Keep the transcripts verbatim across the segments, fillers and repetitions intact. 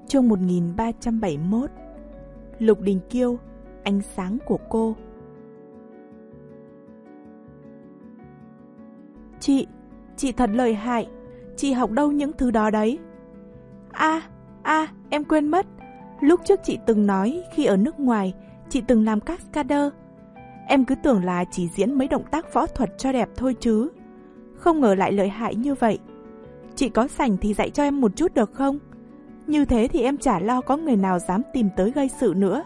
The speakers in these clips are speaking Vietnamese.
Chương một nghìn ba trăm bảy mươi mốt. Lục Đình Kiêu, ánh sáng của cô. Chị, chị thật lợi hại. Chị học đâu những thứ đó đấy? À, à, em quên mất. Lúc trước chị từng nói khi ở nước ngoài, chị từng làm cascader. Em cứ tưởng là chỉ diễn mấy động tác võ thuật cho đẹp thôi chứ. Không ngờ lại lợi hại như vậy. Chị có rảnh thì dạy cho em một chút được không? Như thế thì em chả lo có người nào dám tìm tới gây sự nữa.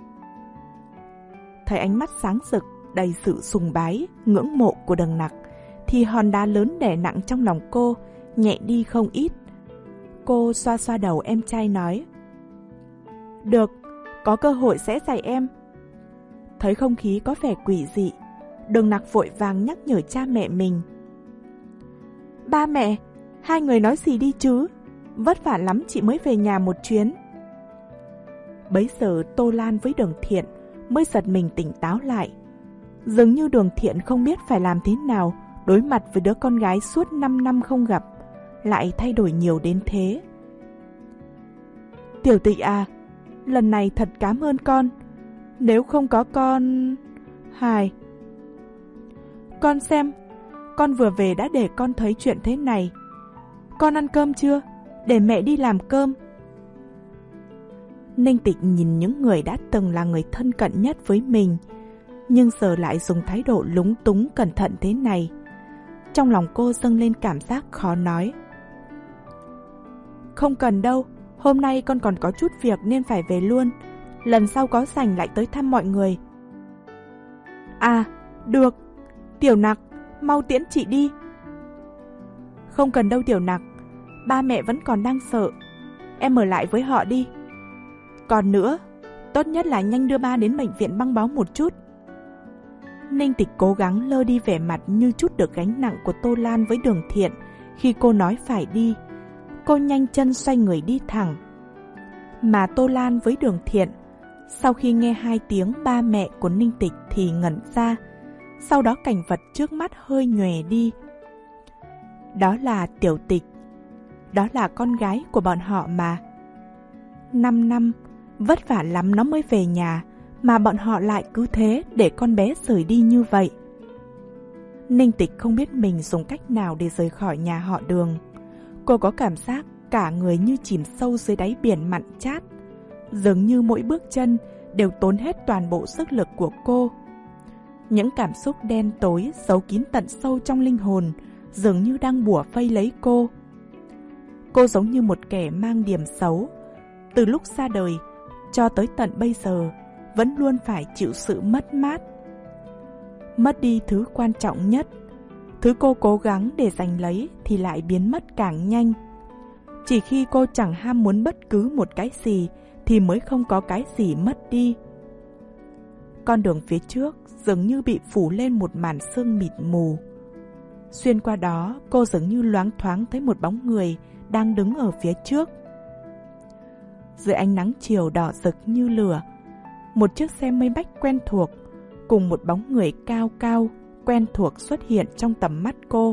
Thấy ánh mắt sáng rực, đầy sự sùng bái, ngưỡng mộ của Đằng Nặc, thì hòn đá lớn đè nặng trong lòng cô nhẹ đi không ít. Cô xoa xoa đầu em trai nói: Được, có cơ hội sẽ dạy em. Thấy không khí có vẻ quỷ dị, Đằng Nặc vội vàng nhắc nhở cha mẹ mình: Ba mẹ, hai người nói gì đi chứ? Vất vả lắm chị mới về nhà một chuyến. Bấy giờ Tô Lan với Đường Thiện mới giật mình tỉnh táo lại. Dường như Đường Thiện không biết phải làm thế nào đối mặt với đứa con gái suốt năm năm không gặp, lại thay đổi nhiều đến thế. Tiểu Tịch à, lần này thật cảm ơn con. Nếu không có con... Hài, con xem, con vừa về đã để con thấy chuyện thế này. Con ăn cơm chưa? Để mẹ đi làm cơm. Ninh Tịch nhìn những người đã từng là người thân cận nhất với mình, nhưng giờ lại dùng thái độ lúng túng cẩn thận thế này. Trong lòng cô dâng lên cảm giác khó nói. Không cần đâu, hôm nay con còn có chút việc nên phải về luôn. Lần sau có rảnh lại tới thăm mọi người. À, được. Tiểu Nặc, mau tiễn chị đi. Không cần đâu Tiểu Nặc, ba mẹ vẫn còn đang sợ. Em ở lại với họ đi. Còn nữa, tốt nhất là nhanh đưa ba đến bệnh viện băng bó một chút. Ninh Tịch cố gắng lơ đi vẻ mặt như chút được gánh nặng của Tô Lan với Đường Thiện khi cô nói phải đi. Cô nhanh chân xoay người đi thẳng. Mà Tô Lan với Đường Thiện, sau khi nghe hai tiếng ba mẹ của Ninh Tịch thì ngẩn ra. Sau đó cảnh vật trước mắt hơi nhòe đi. Đó là Tiểu Tịch. Đó là con gái của bọn họ mà. Năm năm, vất vả lắm nó mới về nhà, mà bọn họ lại cứ thế để con bé rời đi như vậy. Ninh Tịch không biết mình dùng cách nào để rời khỏi nhà họ Đường. Cô có cảm giác cả người như chìm sâu dưới đáy biển mặn chát. Dường như mỗi bước chân đều tốn hết toàn bộ sức lực của cô. Những cảm xúc đen tối giấu kín tận sâu trong linh hồn dường như đang bủa vây lấy cô. Cô giống như một kẻ mang điểm xấu. Từ lúc ra đời cho tới tận bây giờ vẫn luôn phải chịu sự mất mát. Mất đi thứ quan trọng nhất, thứ cô cố gắng để giành lấy thì lại biến mất càng nhanh. Chỉ khi cô chẳng ham muốn bất cứ một cái gì thì mới không có cái gì mất đi. Con đường phía trước dường như bị phủ lên một màn sương mịt mù. Xuyên qua đó, cô dường như loáng thoáng thấy một bóng người đang đứng ở phía trước. Dưới ánh nắng chiều đỏ rực như lửa, một chiếc xe mây bách quen thuộc cùng một bóng người cao cao quen thuộc xuất hiện trong tầm mắt cô.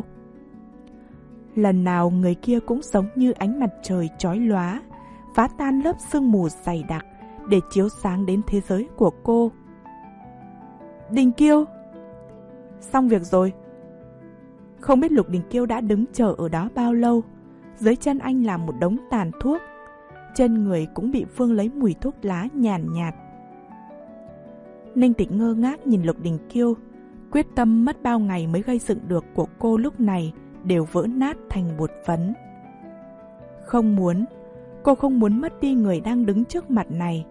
Lần nào người kia cũng giống như ánh mặt trời chói lóa, phá tan lớp sương mù dày đặc để chiếu sáng đến thế giới của cô. Đình Kiêu! Xong việc rồi. Không biết Lục Đình Kiêu đã đứng chờ ở đó bao lâu. Dưới chân anh là một đống tàn thuốc. Chân người cũng bị vương lấy mùi thuốc lá nhàn nhạt. Ninh Tịch ngơ ngác nhìn Lục Đình Kiêu. Quyết tâm mất bao ngày mới gây dựng được của cô lúc này đều vỡ nát thành bột phấn. Không muốn, cô không muốn mất đi người đang đứng trước mặt này.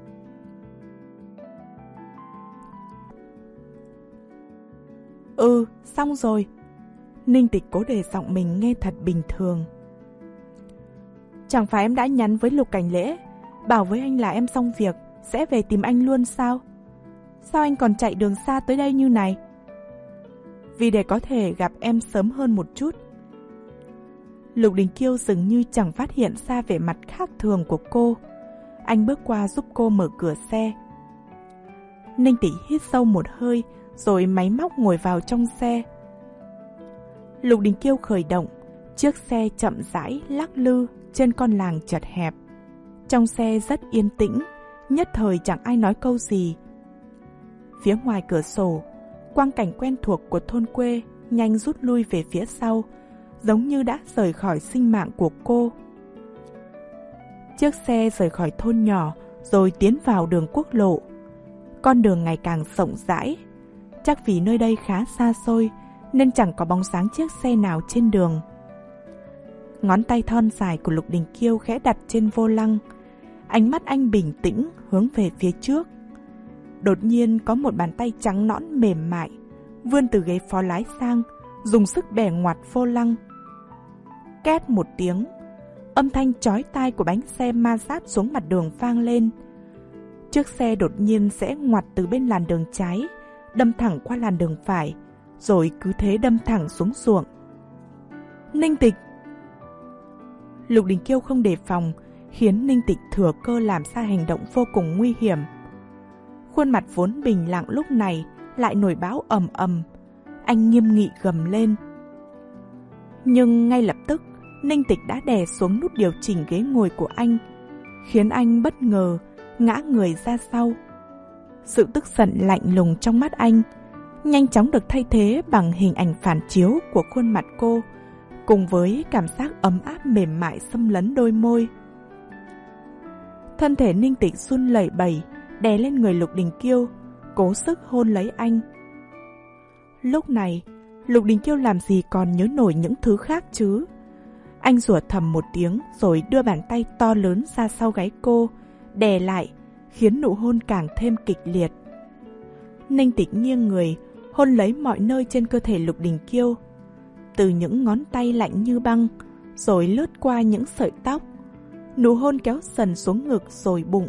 Ừ, xong rồi. Ninh Tịch cố để giọng mình nghe thật bình thường. Chẳng phải em đã nhắn với Lục Cảnh Lễ, bảo với anh là em xong việc sẽ về tìm anh luôn sao? Sao anh còn chạy đường xa tới đây như này? Vì để có thể gặp em sớm hơn một chút. Lục Đình Kiêu dường như chẳng phát hiện ra vẻ mặt khác thường của cô. Anh bước qua giúp cô mở cửa xe. Ninh Tịch hít sâu một hơi rồi máy móc ngồi vào trong xe. Lục Đình Kiêu khởi động, chiếc xe chậm rãi lắc lư trên con làng chật hẹp. Trong xe rất yên tĩnh, nhất thời chẳng ai nói câu gì. Phía ngoài cửa sổ, quang cảnh quen thuộc của thôn quê nhanh rút lui về phía sau, giống như đã rời khỏi sinh mạng của cô. Chiếc xe rời khỏi thôn nhỏ rồi tiến vào đường quốc lộ. Con đường ngày càng rộng rãi. Chắc vì nơi đây khá xa xôi nên chẳng có bóng dáng chiếc xe nào trên đường. Ngón tay thon dài của Lục Đình Kiêu khẽ đặt trên vô lăng. Ánh mắt anh bình tĩnh hướng về phía trước. Đột nhiên có một bàn tay trắng nõn mềm mại vươn từ ghế phó lái sang, dùng sức bẻ ngoặt vô lăng. Két một tiếng, âm thanh chói tai của bánh xe ma sát xuống mặt đường vang lên. Chiếc xe đột nhiên sẽ ngoặt từ bên làn đường trái, đâm thẳng qua làn đường phải, rồi cứ thế đâm thẳng xuống ruộng. Ninh Tịch! Lục Đình Kiêu không đề phòng, khiến Ninh Tịch thừa cơ làm ra hành động vô cùng nguy hiểm. Khuôn mặt vốn bình lặng lúc này lại nổi báo ầm ầm. Anh nghiêm nghị gầm lên. Nhưng ngay lập tức, Ninh Tịch đã đè xuống nút điều chỉnh ghế ngồi của anh, khiến anh bất ngờ ngã người ra sau. Sự tức giận lạnh lùng trong mắt anh nhanh chóng được thay thế bằng hình ảnh phản chiếu của khuôn mặt cô, cùng với cảm giác ấm áp mềm mại xâm lấn đôi môi. Thân thể Ninh Tịch run lẩy bẩy, đè lên người Lục Đình Kiêu, cố sức hôn lấy anh. Lúc này, Lục Đình Kiêu làm gì còn nhớ nổi những thứ khác chứ. Anh rủa thầm một tiếng rồi đưa bàn tay to lớn ra sau gáy cô, đè lại, khiến nụ hôn càng thêm kịch liệt. Ninh Tịch nghiêng người, hôn lấy mọi nơi trên cơ thể Lục Đình Kiêu, từ những ngón tay lạnh như băng, rồi lướt qua những sợi tóc. Nụ hôn kéo dần xuống ngực rồi bụng.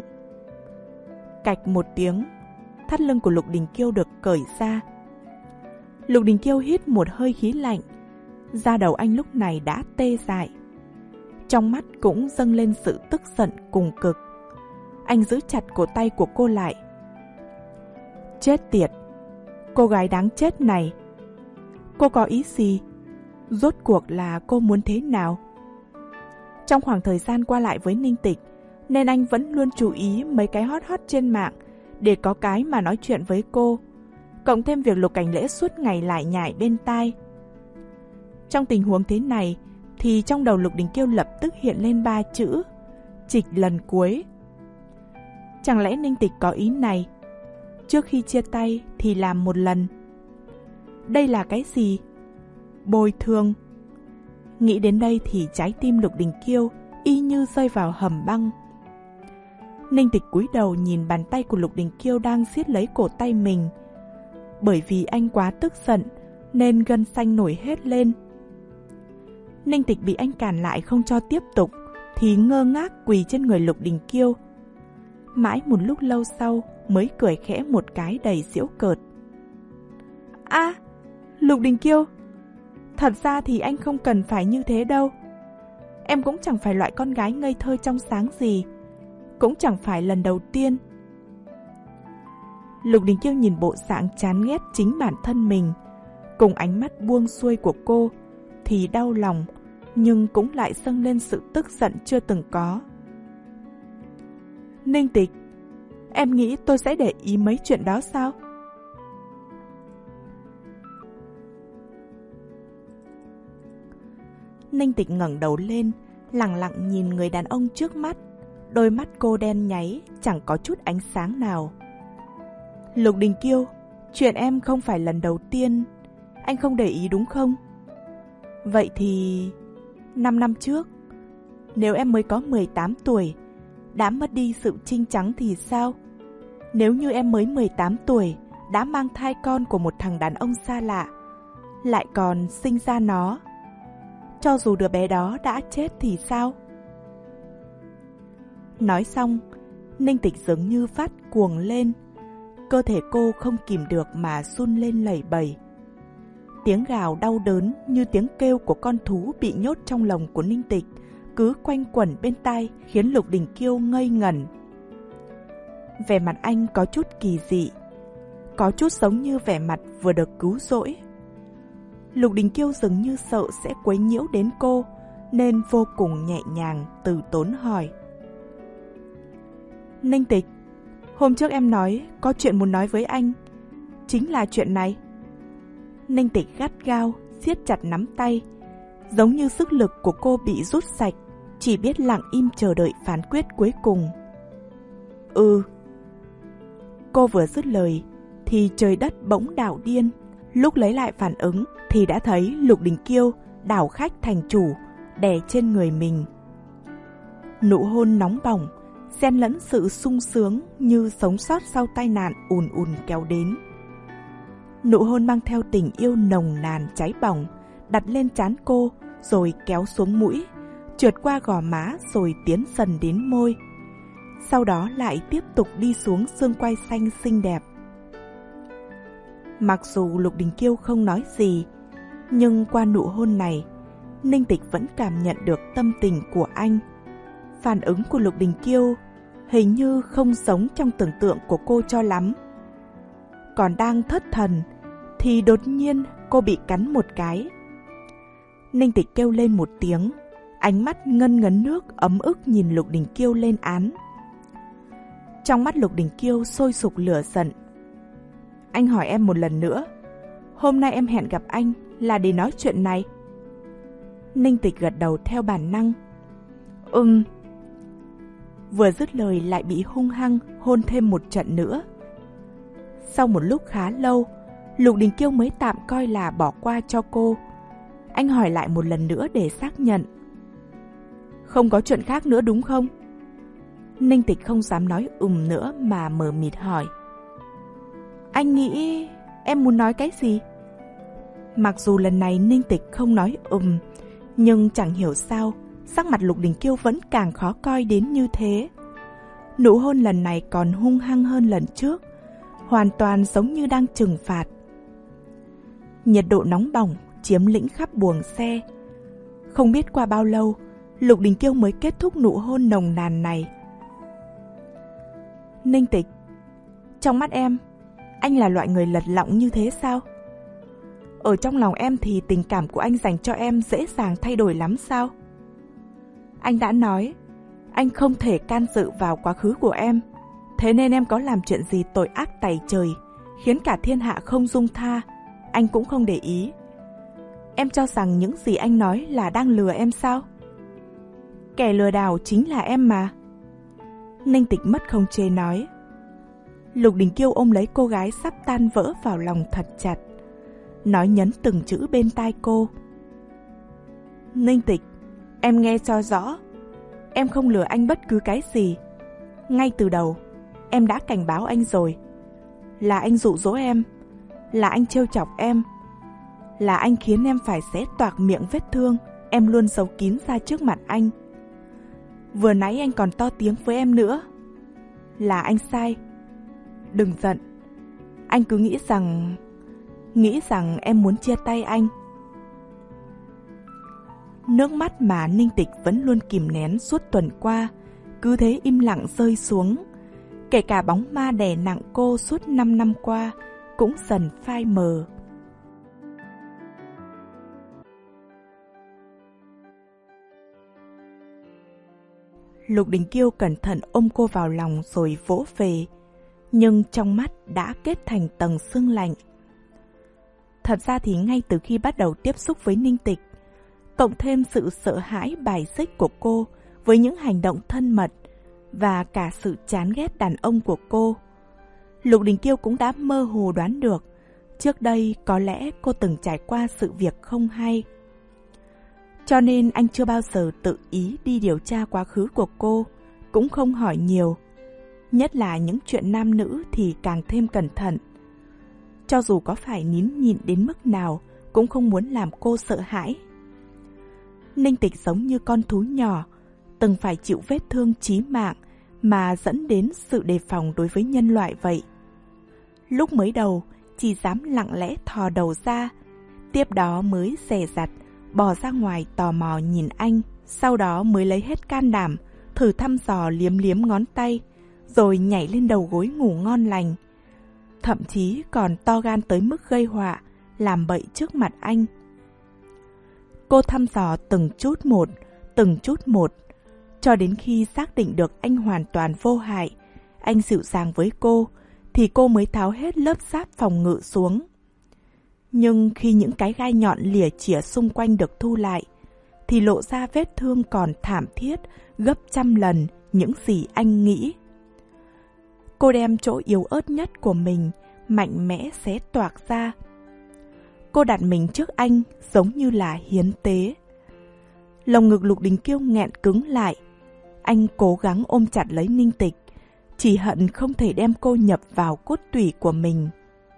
Cạch một tiếng, thắt lưng của Lục Đình Kiêu được cởi ra. Lục Đình Kiêu hít một hơi khí lạnh, da đầu anh lúc này đã tê dại. Trong mắt cũng dâng lên sự tức giận cùng cực. Anh giữ chặt cổ tay của cô lại. Chết tiệt! Cô gái đáng chết này! Cô có ý gì? Rốt cuộc là cô muốn thế nào? Trong khoảng thời gian qua lại với Ninh Tịch, nên anh vẫn luôn chú ý mấy cái hot hot trên mạng để có cái mà nói chuyện với cô. Cộng thêm việc Lục Cảnh Lễ suốt ngày lại nhải bên tai. Trong tình huống thế này thì trong đầu Lục Đình Kiêu lập tức hiện lên ba chữ: trịch lần cuối. Chẳng lẽ Ninh Tịch có ý này? Trước khi chia tay thì làm một lần. Đây là cái gì? Bồi thường. Nghĩ đến đây thì trái tim Lục Đình Kiêu y như rơi vào hầm băng. Ninh Tịch cúi đầu nhìn bàn tay của Lục Đình Kiêu đang siết lấy cổ tay mình. Bởi vì anh quá tức giận nên gân xanh nổi hết lên. Ninh Tịch bị anh cản lại không cho tiếp tục thì ngơ ngác quỳ trên người Lục Đình Kiêu. Mãi một lúc lâu sau mới cười khẽ một cái đầy giễu cợt. A, à, Lục Đình Kiêu, thật ra thì anh không cần phải như thế đâu. Em cũng chẳng phải loại con gái ngây thơ trong sáng gì, cũng chẳng phải lần đầu tiên. Lục Đình Kiêu nhìn bộ dạng chán ghét chính bản thân mình, cùng ánh mắt buông xuôi của cô thì đau lòng, nhưng cũng lại dâng lên sự tức giận chưa từng có. Ninh Tịch, em nghĩ tôi sẽ để ý mấy chuyện đó sao? Ninh Tịch ngẩng đầu lên, lẳng lặng nhìn người đàn ông trước mắt. Đôi mắt cô đen nháy, chẳng có chút ánh sáng nào. Lục Đình Kiêu, chuyện em không phải lần đầu tiên. Anh không để ý đúng không? Vậy thì... năm năm trước, nếu em mới có mười tám tuổi, đã mất đi sự trinh trắng thì sao? Nếu như em mới mười tám tuổi, đã mang thai con của một thằng đàn ông xa lạ, lại còn sinh ra nó, cho dù đứa bé đó đã chết thì sao? Nói xong, Ninh Tịch dường như phát cuồng lên. Cơ thể cô không kìm được mà run lên lẩy bẩy. Tiếng gào đau đớn như tiếng kêu của con thú bị nhốt trong lồng của Ninh Tịch cứ quanh quẩn bên tai, khiến Lục Đình Kiêu ngây ngẩn. Vẻ mặt anh có chút kỳ dị, có chút giống như vẻ mặt vừa được cứu rỗi. Lục Đình Kiêu dường như sợ sẽ quấy nhiễu đến cô, nên vô cùng nhẹ nhàng từ tốn hỏi: Ninh Tịch, hôm trước em nói có chuyện muốn nói với anh. Chính là chuyện này. Ninh Tịch gắt gao, siết chặt nắm tay. Giống như sức lực của cô bị rút sạch, chỉ biết lặng im chờ đợi phán quyết cuối cùng. Ừ. Cô vừa dứt lời thì trời đất bỗng đảo điên. Lúc lấy lại phản ứng thì đã thấy Lục Đình Kiêu đảo khách thành chủ, đè trên người mình. Nụ hôn nóng bỏng, xen lẫn sự sung sướng như sống sót sau tai nạn ùn ùn kéo đến. Nụ hôn mang theo tình yêu nồng nàn cháy bỏng, đặt lên trán cô rồi kéo xuống mũi, trượt qua gò má rồi tiến dần đến môi. Sau đó lại tiếp tục đi xuống xương quai xanh xinh đẹp. Mặc dù Lục Đình Kiêu không nói gì, nhưng qua nụ hôn này, Ninh Tịch vẫn cảm nhận được tâm tình của anh. Phản ứng của Lục Đình Kiêu hình như không giống trong tưởng tượng của cô cho lắm. Còn đang thất thần thì đột nhiên cô bị cắn một cái. Ninh Tịch kêu lên một tiếng, ánh mắt ngân ngấn nước ấm ức nhìn Lục Đình Kiêu lên án. Trong mắt Lục Đình Kiêu sôi sục lửa giận. Anh hỏi em một lần nữa, hôm nay em hẹn gặp anh là để nói chuyện này? Ninh Tịch gật đầu theo bản năng. Ừm. Vừa dứt lời lại bị hung hăng hôn thêm một trận nữa. Sau một lúc khá lâu, Lục Đình Kiêu mới tạm coi là bỏ qua cho cô. Anh hỏi lại một lần nữa để xác nhận. Không có chuyện khác nữa đúng không? Ninh Tịch không dám nói ừm nữa mà mờ mịt hỏi. Anh nghĩ em muốn nói cái gì? Mặc dù lần này Ninh Tịch không nói ừm, nhưng chẳng hiểu sao sắc mặt Lục Đình Kiêu vẫn càng khó coi đến như thế. Nụ hôn lần này còn hung hăng hơn lần trước, hoàn toàn giống như đang trừng phạt. Nhiệt độ nóng bỏng chiếm lĩnh khắp buồng xe. Không biết qua bao lâu, Lục Đình Kiêu mới kết thúc nụ hôn nồng nàn này. Ninh Tịch, trong mắt em, anh là loại người lật lọng như thế sao? Ở trong lòng em thì tình cảm của anh dành cho em dễ dàng thay đổi lắm sao? Anh đã nói, anh không thể can dự vào quá khứ của em. Thế nên em có làm chuyện gì tội ác tày trời, khiến cả thiên hạ không dung tha, anh cũng không để ý. Em cho rằng những gì anh nói là đang lừa em sao? Kẻ lừa đảo chính là em mà. Ninh Tịch mất không chế nói. Lục Đình Kiêu ôm lấy cô gái sắp tan vỡ vào lòng thật chặt, nói nhấn từng chữ bên tai cô. Ninh Tịch, em nghe cho rõ, em không lừa anh bất cứ cái gì. Ngay từ đầu, em đã cảnh báo anh rồi. Là anh dụ dỗ em, là anh trêu chọc em, là anh khiến em phải xé toạc miệng vết thương em luôn giấu kín ra trước mặt anh. Vừa nãy anh còn to tiếng với em nữa. Là anh sai. Đừng giận. Anh cứ nghĩ rằng... Nghĩ rằng em muốn chia tay anh. Nước mắt mà Ninh Tịch vẫn luôn kìm nén suốt tuần qua cứ thế im lặng rơi xuống. Kể cả bóng ma đè nặng cô suốt năm năm qua cũng dần phai mờ. Lục Đình Kiêu cẩn thận ôm cô vào lòng rồi vỗ về, nhưng trong mắt đã kết thành tầng sương lạnh. Thật ra thì ngay từ khi bắt đầu tiếp xúc với Ninh Tịch, cộng thêm sự sợ hãi bài xích của cô với những hành động thân mật và cả sự chán ghét đàn ông của cô, Lục Đình Kiêu cũng đã mơ hồ đoán được trước đây có lẽ cô từng trải qua sự việc không hay. Cho nên anh chưa bao giờ tự ý đi điều tra quá khứ của cô, cũng không hỏi nhiều. Nhất là những chuyện nam nữ thì càng thêm cẩn thận. Cho dù có phải nín nhịn đến mức nào, cũng không muốn làm cô sợ hãi. Ninh Tịch giống như con thú nhỏ, từng phải chịu vết thương chí mạng mà dẫn đến sự đề phòng đối với nhân loại vậy. Lúc mới đầu, chỉ dám lặng lẽ thò đầu ra, tiếp đó mới dè dặt bò ra ngoài tò mò nhìn anh, sau đó mới lấy hết can đảm, thử thăm dò liếm liếm ngón tay, rồi nhảy lên đầu gối ngủ ngon lành. Thậm chí còn to gan tới mức gây họa, làm bậy trước mặt anh. Cô thăm dò từng chút một, từng chút một, cho đến khi xác định được anh hoàn toàn vô hại, anh dịu dàng với cô, thì cô mới tháo hết lớp giáp phòng ngự xuống. Nhưng khi những cái gai nhọn lìa chĩa xung quanh được thu lại, thì lộ ra vết thương còn thảm thiết gấp trăm lần những gì anh nghĩ. Cô đem chỗ yếu ớt nhất của mình mạnh mẽ xé toạc ra. Cô đặt mình trước anh giống như là hiến tế. Lồng ngực Lục Đình Kiêu nghẹn cứng lại. Anh cố gắng ôm chặt lấy Ninh Tịch, chỉ hận không thể đem cô nhập vào cốt tủy của mình.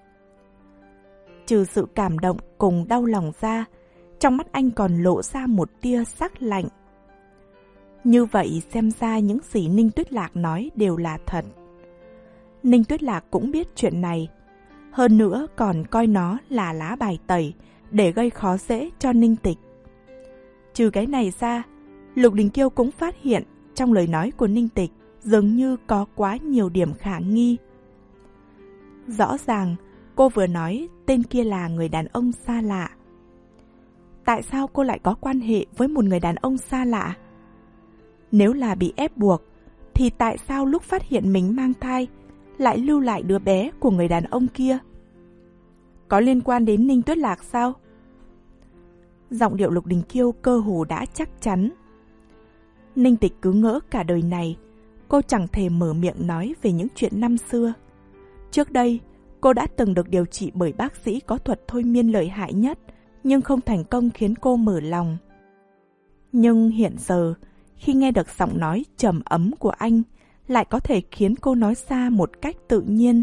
Trừ sự cảm động cùng đau lòng ra, trong mắt anh còn lộ ra một tia sắc lạnh. Như vậy xem ra những gì Ninh Tuyết Lạc nói đều là thật. Ninh Tuyết Lạc cũng biết chuyện này, hơn nữa còn coi nó là lá bài tẩy để gây khó dễ cho Ninh Tịch. Trừ cái này ra, Lục Đình Kiêu cũng phát hiện trong lời nói của Ninh Tịch dường như có quá nhiều điểm khả nghi. Rõ ràng cô vừa nói tên kia là người đàn ông xa lạ. Tại sao cô lại có quan hệ với một người đàn ông xa lạ? Nếu là bị ép buộc, thì tại sao lúc phát hiện mình mang thai lại lưu lại đứa bé của người đàn ông kia? Có liên quan đến Ninh Tuyết Lạc sao? Giọng điệu Lục Đình Kiêu cơ hồ đã chắc chắn. Ninh Tịch cứ ngỡ cả đời này cô chẳng thể mở miệng nói về những chuyện năm xưa. Trước đây, cô đã từng được điều trị bởi bác sĩ có thuật thôi miên lợi hại nhất, nhưng không thành công khiến cô mở lòng. Nhưng hiện giờ, khi nghe được giọng nói trầm ấm của anh, lại có thể khiến cô nói ra một cách tự nhiên.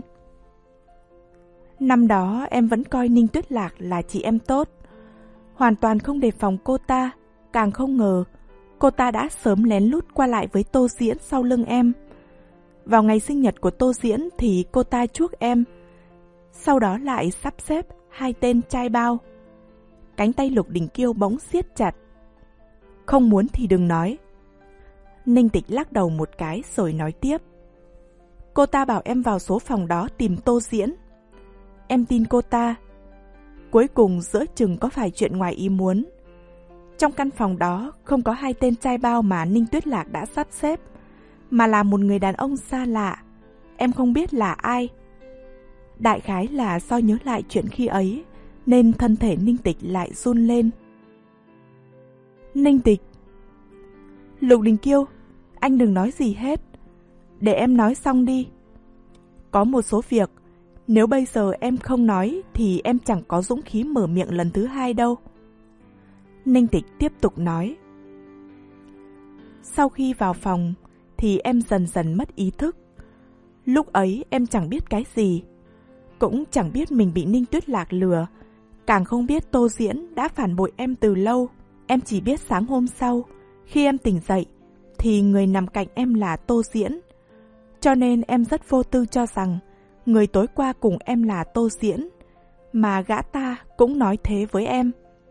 Năm đó em vẫn coi Ninh Tuyết Lạc là chị em tốt, hoàn toàn không đề phòng cô ta, càng không ngờ cô ta đã sớm lén lút qua lại với Tô Diễn sau lưng em. Vào ngày sinh nhật của Tô Diễn thì cô ta chuốc em, sau đó lại sắp xếp hai tên trai bao. Cánh tay Lục Đình Kiêu bỗng siết chặt. Không muốn thì đừng nói. Ninh Tịch lắc đầu một cái rồi nói tiếp. Cô ta bảo em vào số phòng đó tìm Tô Diễn. Em tin cô ta. Cuối cùng giữa chừng có phải chuyện ngoài ý muốn. Trong căn phòng đó không có hai tên trai bao mà Ninh Tuyết Lạc đã sắp xếp, mà là một người đàn ông xa lạ. Em không biết là ai. Đại khái là do nhớ lại chuyện khi ấy, nên thân thể Ninh Tịch lại run lên. Ninh Tịch. Lục Đình Kiêu, anh đừng nói gì hết. Để em nói xong đi. Có một số việc, nếu bây giờ em không nói thì em chẳng có dũng khí mở miệng lần thứ hai đâu. Ninh Tịch tiếp tục nói. Sau khi vào phòng thì em dần dần mất ý thức. Lúc ấy em chẳng biết cái gì, cũng chẳng biết mình bị Ninh Tuyết Lạc lừa, càng không biết Tô Diễn đã phản bội em từ lâu. Em chỉ biết sáng hôm sau, khi em tỉnh dậy, thì người nằm cạnh em là Tô Diễn. Cho nên em rất vô tư cho rằng người tối qua cùng em là Tô Diễn, mà gã ta cũng nói thế với em.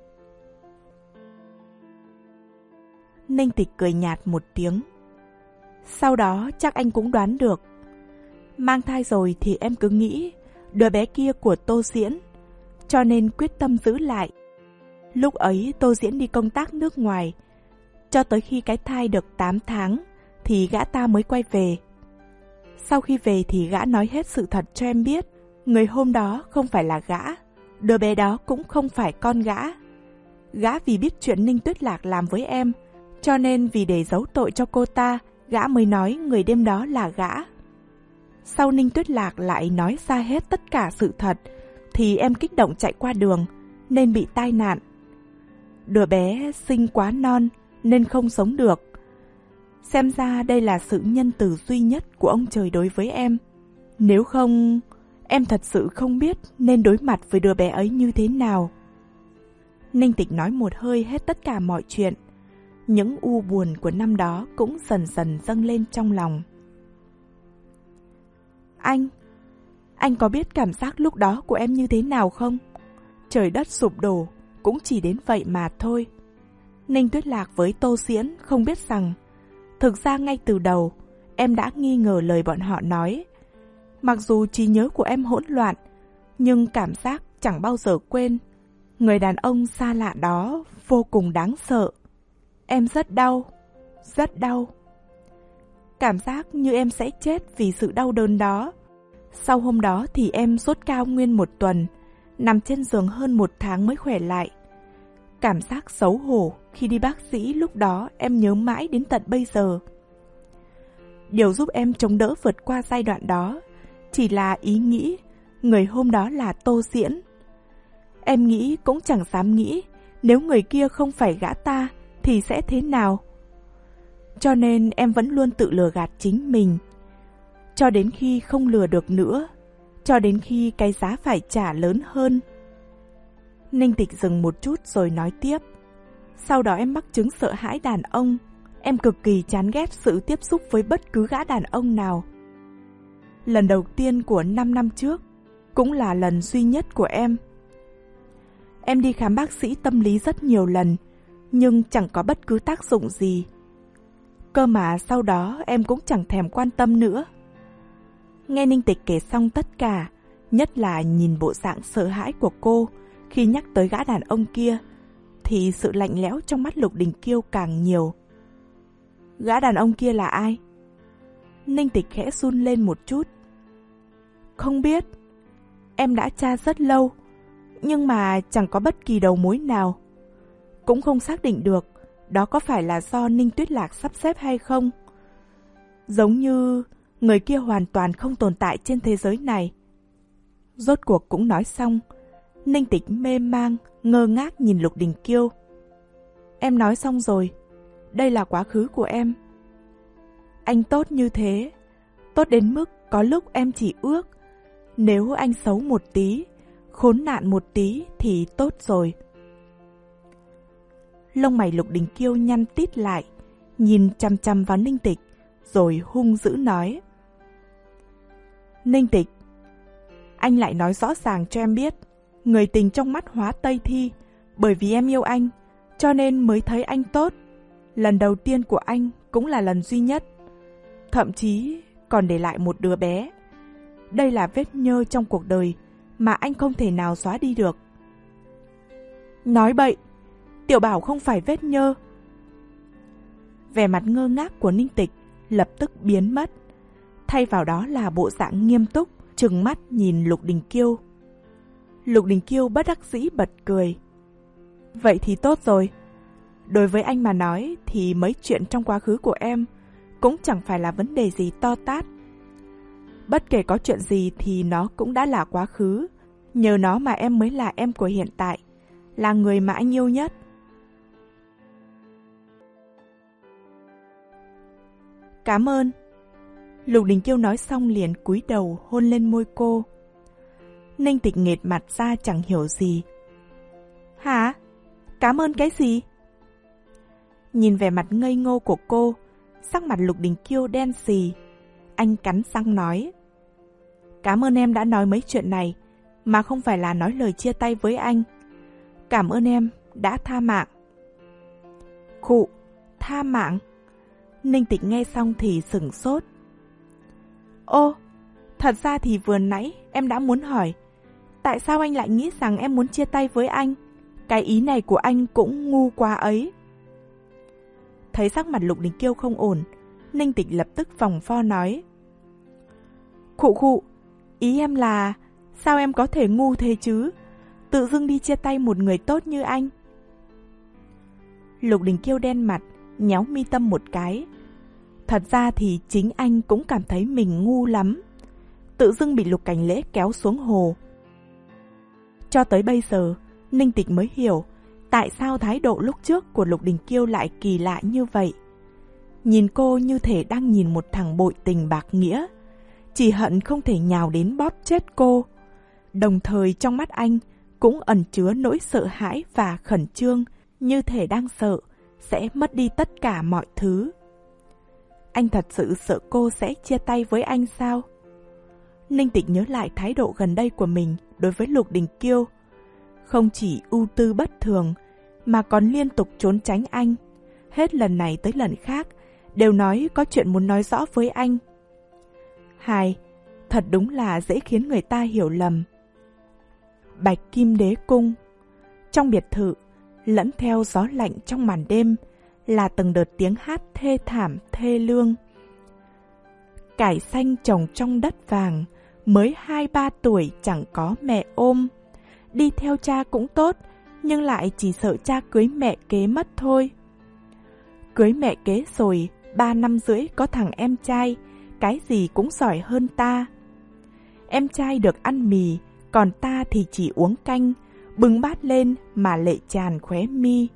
Ninh Tịch cười nhạt một tiếng. Sau đó chắc anh cũng đoán được. Mang thai rồi thì em cứ nghĩ đứa bé kia của Tô Diễn, cho nên quyết tâm giữ lại. Lúc ấy Tô Diễn đi công tác nước ngoài, cho tới khi cái thai được tám tháng thì gã ta mới quay về. Sau khi về thì gã nói hết sự thật cho em biết. Người hôm đó không phải là gã, đứa bé đó cũng không phải con gã. Gã vì biết chuyện Ninh Tuyết Lạc làm với em, cho nên vì để giấu tội cho cô ta, gã mới nói người đêm đó là gã. Sau Ninh Tuyết Lạc lại nói ra hết tất cả sự thật, thì em kích động chạy qua đường, nên bị tai nạn. Đứa bé sinh quá non, nên không sống được. Xem ra đây là sự nhân từ duy nhất của ông trời đối với em. Nếu không, em thật sự không biết nên đối mặt với đứa bé ấy như thế nào. Ninh Tịch nói một hơi hết tất cả mọi chuyện. Những u buồn của năm đó cũng dần dần dâng lên trong lòng. Anh, anh có biết cảm giác lúc đó của em như thế nào không? Trời đất sụp đổ, cũng chỉ đến vậy mà thôi. Ninh Tuyết Lạc với Tô Diễn không biết rằng, thực ra ngay từ đầu, em đã nghi ngờ lời bọn họ nói. Mặc dù trí nhớ của em hỗn loạn, nhưng cảm giác chẳng bao giờ quên. Người đàn ông xa lạ đó vô cùng đáng sợ. Em rất đau, rất đau. Cảm giác như em sẽ chết vì sự đau đớn đó. Sau hôm đó thì em sốt cao nguyên một tuần, nằm trên giường hơn một tháng mới khỏe lại. Cảm giác xấu hổ khi đi bác sĩ lúc đó em nhớ mãi đến tận bây giờ. Điều giúp em chống đỡ vượt qua giai đoạn đó chỉ là ý nghĩ người hôm đó là Tô Diễn. Em nghĩ cũng chẳng dám nghĩ nếu người kia không phải gã ta thì sẽ thế nào. Cho nên em vẫn luôn tự lừa gạt chính mình. Cho đến khi không lừa được nữa, cho đến khi cái giá phải trả lớn hơn. Ninh Tịch dừng một chút rồi nói tiếp. Sau đó em mắc chứng sợ hãi đàn ông. Em cực kỳ chán ghét sự tiếp xúc với bất cứ gã đàn ông nào. Lần đầu tiên của năm năm trước, cũng là lần duy nhất của em. Em đi khám bác sĩ tâm lý rất nhiều lần, nhưng chẳng có bất cứ tác dụng gì. Cơ mà sau đó em cũng chẳng thèm quan tâm nữa. Nghe Ninh Tịch kể xong tất cả, nhất là nhìn bộ dạng sợ hãi của cô khi nhắc tới gã đàn ông kia, thì sự lạnh lẽo trong mắt Lục Đình Kiêu càng nhiều. Gã đàn ông kia là ai? Ninh Tịch khẽ run lên một chút. Không biết. Em đã tra rất lâu, nhưng mà chẳng có bất kỳ đầu mối nào. Cũng không xác định được đó có phải là do Ninh Tuyết Lạc sắp xếp hay không. Giống như người kia hoàn toàn không tồn tại trên thế giới này. Rốt cuộc cũng nói xong, Ninh Tịch mê mang, ngơ ngác nhìn Lục Đình Kiêu. Em nói xong rồi, đây là quá khứ của em. Anh tốt như thế, tốt đến mức có lúc em chỉ ước nếu anh xấu một tí, khốn nạn một tí thì tốt rồi. Lông mày Lục Đình Kiêu nhăn tít lại, nhìn chăm chăm vào Ninh Tịch, rồi hung dữ nói. Ninh Tịch, anh lại nói rõ ràng cho em biết, người tình trong mắt Hóa Tây Thi, bởi vì em yêu anh, cho nên mới thấy anh tốt. Lần đầu tiên của anh cũng là lần duy nhất, thậm chí còn để lại một đứa bé. Đây là vết nhơ trong cuộc đời mà anh không thể nào xóa đi được. Nói bậy, Tiểu Bảo không phải vết nhơ. Vẻ mặt ngơ ngác của Ninh Tịch lập tức biến mất, thay vào đó là bộ dạng nghiêm túc, trừng mắt nhìn Lục Đình Kiêu. Lục Đình Kiêu bất đắc dĩ bật cười. Vậy thì tốt rồi. Đối với anh mà nói thì mấy chuyện trong quá khứ của em cũng chẳng phải là vấn đề gì to tát. Bất kể có chuyện gì thì nó cũng đã là quá khứ. Nhờ nó mà em mới là em của hiện tại, là người mà anh yêu nhất. Cảm ơn. Lục Đình Kiêu nói xong liền cúi đầu hôn lên môi cô. Ninh Tịch nghệt mặt ra chẳng hiểu gì. Hả? Cảm ơn cái gì? Nhìn vẻ mặt ngây ngô của cô, sắc mặt Lục Đình Kiêu đen xì. Anh cắn răng nói. Cảm ơn em đã nói mấy chuyện này, mà không phải là nói lời chia tay với anh. Cảm ơn em đã tha mạng. Khụ, tha mạng? Ninh Tịch nghe xong thì sửng sốt. Ô, thật ra thì vừa nãy em đã muốn hỏi, tại sao anh lại nghĩ rằng em muốn chia tay với anh? Cái ý này của anh cũng ngu quá ấy. Thấy sắc mặt Lục Đình Kiêu không ổn, Ninh Tịch lập tức vòng vo nói. Khụ khụ, ý em là sao em có thể ngu thế chứ? Tự dưng đi chia tay một người tốt như anh. Lục Đình Kiêu đen mặt, nhéo mi tâm một cái. Thật ra thì chính anh cũng cảm thấy mình ngu lắm. Tự dưng bị Lục Cảnh Lễ kéo xuống hồ. Cho tới bây giờ, Ninh Tịch mới hiểu tại sao thái độ lúc trước của Lục Đình Kiêu lại kỳ lạ như vậy. Nhìn cô như thể đang nhìn một thằng bội tình bạc nghĩa, chỉ hận không thể nhào đến bóp chết cô. Đồng thời trong mắt anh cũng ẩn chứa nỗi sợ hãi và khẩn trương, như thể đang sợ sẽ mất đi tất cả mọi thứ. Anh thật sự sợ cô sẽ chia tay với anh sao? Ninh Tịch nhớ lại thái độ gần đây của mình đối với Lục Đình Kiêu. Không chỉ ưu tư bất thường, mà còn liên tục trốn tránh anh. Hết lần này tới lần khác, đều nói có chuyện muốn nói rõ với anh. Hài, thật đúng là dễ khiến người ta hiểu lầm. Bạch Kim Đế Cung. Trong biệt thự, lẫn theo gió lạnh trong màn đêm, là từng đợt tiếng hát thê thảm thê lương. Cải xanh trồng trong đất vàng, mới hai ba tuổi chẳng có mẹ ôm. Đi theo cha cũng tốt, nhưng lại chỉ sợ cha cưới mẹ kế mất thôi. Cưới mẹ kế rồi, ba năm rưỡi có thằng em trai, cái gì cũng giỏi hơn ta. Em trai được ăn mì, còn ta thì chỉ uống canh, bưng bát lên mà lệ tràn khóe mi.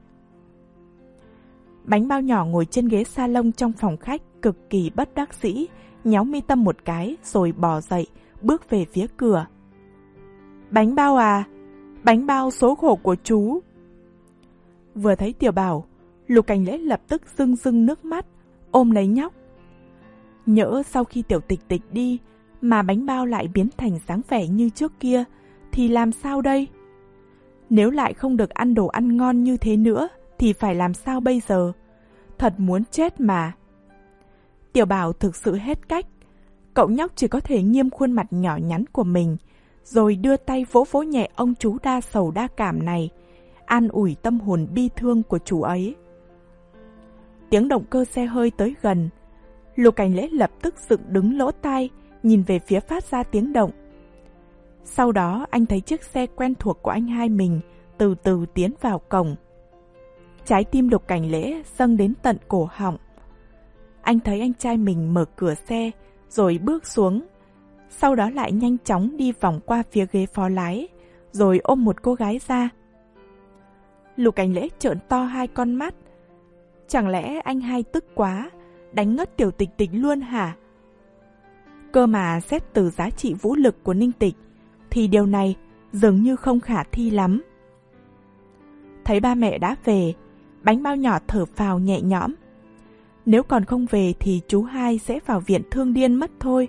Bánh bao nhỏ ngồi trên ghế salon trong phòng khách cực kỳ bất đắc dĩ, nhéo mi tâm một cái rồi bò dậy, bước về phía cửa. Bánh bao à, bánh bao số khổ của chú. Vừa thấy Tiểu Bảo, Lục Cảnh Lễ lập tức rưng rưng nước mắt, ôm lấy nhóc. Nhỡ sau khi Tiểu Tịch Tịch đi mà bánh bao lại biến thành dáng vẻ như trước kia, thì làm sao đây? Nếu lại không được ăn đồ ăn ngon như thế nữa, thì phải làm sao bây giờ? Thật muốn chết mà. Tiểu Bảo thực sự hết cách. Cậu nhóc chỉ có thể nghiêm khuôn mặt nhỏ nhắn của mình, rồi đưa tay vỗ vỗ nhẹ ông chú đa sầu đa cảm này, an ủi tâm hồn bi thương của chú ấy. Tiếng động cơ xe hơi tới gần. Lục Cảnh Lễ lập tức dựng đứng lỗ tai, nhìn về phía phát ra tiếng động. Sau đó anh thấy chiếc xe quen thuộc của anh hai mình từ từ tiến vào cổng. Trái tim Lục Cảnh Lễ dâng đến tận cổ họng. Anh thấy anh trai mình mở cửa xe rồi bước xuống, sau đó lại nhanh chóng đi vòng qua phía ghế phó lái, rồi ôm một cô gái ra. Lục Cảnh Lễ trợn to hai con mắt. Chẳng lẽ anh hai tức quá, đánh ngất Tiểu Tịch Tịch luôn hả? Cơ mà xét từ giá trị vũ lực của Ninh Tịch, thì điều này dường như không khả thi lắm. Thấy ba mẹ đã về, bánh bao nhỏ thở phào nhẹ nhõm. Nếu còn không về thì chú hai sẽ vào viện thương điên mất thôi.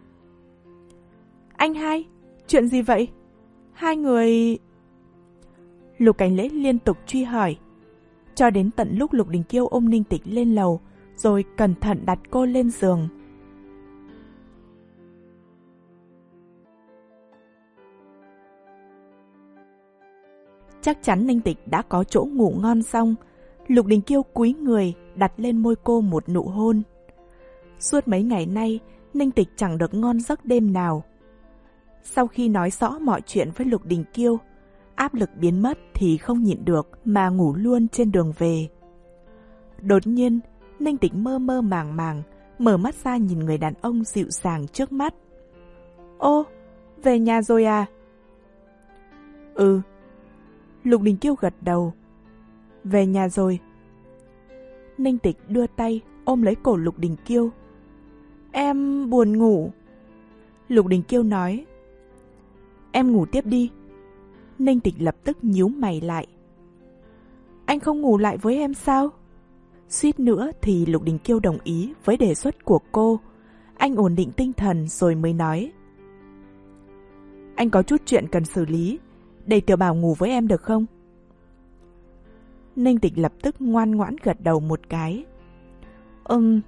Anh hai, chuyện gì vậy? Hai người... Lục Cảnh Lễ liên tục truy hỏi, cho đến tận lúc Lục Đình Kiêu ôm Ninh Tịch lên lầu, rồi cẩn thận đặt cô lên giường. Chắc chắn Ninh Tịch đã có chỗ ngủ ngon xong, Lục Đình Kiêu cúi người đặt lên môi cô một nụ hôn. Suốt mấy ngày nay, Ninh Tịch chẳng được ngon giấc đêm nào. Sau khi nói rõ mọi chuyện với Lục Đình Kiêu, áp lực biến mất thì không nhịn được mà ngủ luôn trên đường về. Đột nhiên, Ninh Tịch mơ mơ màng màng, mở mắt ra nhìn người đàn ông dịu dàng trước mắt. Ô, về nhà rồi à? Ừ. Lục Đình Kiêu gật đầu. Về nhà rồi. Ninh Tịch đưa tay ôm lấy cổ Lục Đình Kiêu. Em buồn ngủ. Lục Đình Kiêu nói. Em ngủ tiếp đi. Ninh Tịch lập tức nhíu mày lại. Anh không ngủ lại với em sao? Suýt nữa thì Lục Đình Kiêu đồng ý với đề xuất của cô. Anh ổn định tinh thần rồi mới nói. Anh có chút chuyện cần xử lý, để Tiểu Bảo ngủ với em được không? Ninh Tịch lập tức ngoan ngoãn gật đầu một cái. Ừm.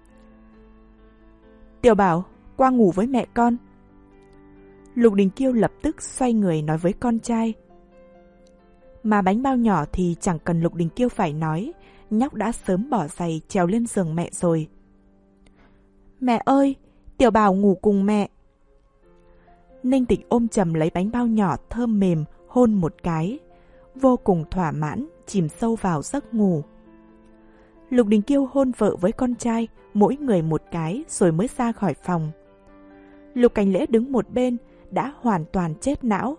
Tiểu Bảo, qua ngủ với mẹ con. Lục Đình Kiêu lập tức xoay người nói với con trai. Mà bánh bao nhỏ thì chẳng cần Lục Đình Kiêu phải nói, nhóc đã sớm bỏ giày trèo lên giường mẹ rồi. Mẹ ơi, Tiểu Bảo ngủ cùng mẹ. Ninh Tịch ôm chầm lấy bánh bao nhỏ thơm mềm, hôn một cái, vô cùng thỏa mãn, chìm sâu vào giấc ngủ. Lục Đình Kiêu hôn vợ với con trai, mỗi người một cái rồi mới ra khỏi phòng. Lục Cảnh Lễ đứng một bên, đã hoàn toàn chết não.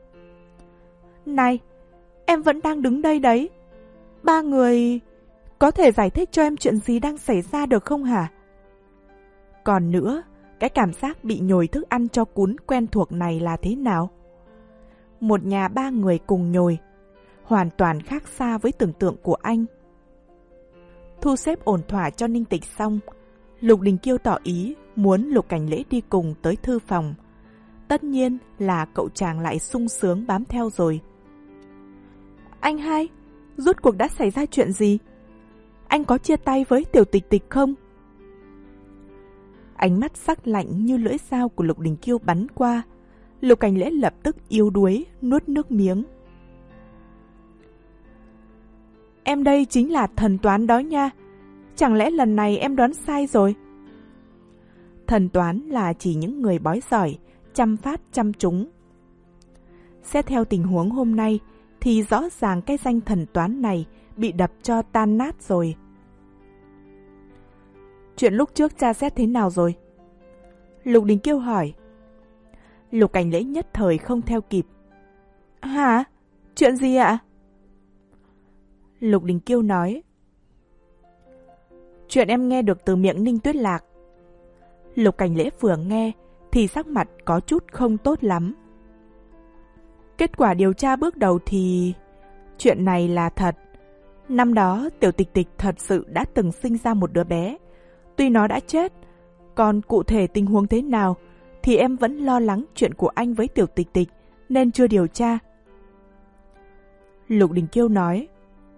Này, em vẫn đang đứng đây đấy. Ba người... Có thể giải thích cho em chuyện gì đang xảy ra được không hả? Còn nữa, cái cảm giác bị nhồi thức ăn cho cún quen thuộc này là thế nào? Một nhà ba người cùng nhồi, hoàn toàn khác xa với tưởng tượng của anh. Thu xếp ổn thỏa cho Ninh Tịch xong, Lục Đình Kiêu tỏ ý muốn Lục Cảnh Lễ đi cùng tới thư phòng. Tất nhiên là cậu chàng lại sung sướng bám theo rồi. Anh hai, rốt cuộc đã xảy ra chuyện gì? Anh có chia tay với Tiểu Tịch Tịch không? Ánh mắt sắc lạnh như lưỡi dao của Lục Đình Kiêu bắn qua. Lục Cảnh Lễ lập tức yếu đuối, nuốt nước miếng. Em đây chính là thần toán đó nha. Chẳng lẽ lần này em đoán sai rồi? Thần toán là chỉ những người bói giỏi, chăm phát chăm trúng. Xét theo tình huống hôm nay thì rõ ràng cái danh thần toán này bị đập cho tan nát rồi. Chuyện lúc trước tra xét thế nào rồi? Lục Đình Kiêu hỏi. Lục Cảnh Lễ nhất thời không theo kịp. Hả? Chuyện gì ạ? Lục Đình Kiêu nói. Chuyện em nghe được từ miệng Ninh Tuyết Lạc. Lục Cảnh Lễ vừa nghe thì sắc mặt có chút không tốt lắm. Kết quả điều tra bước đầu thì... Chuyện này là thật. Năm đó Tiểu Tịch Tịch thật sự đã từng sinh ra một đứa bé. Tuy nó đã chết, còn cụ thể tình huống thế nào thì em vẫn lo lắng chuyện của anh với Tiểu Tịch Tịch nên chưa điều tra. Lục Đình Kiêu nói.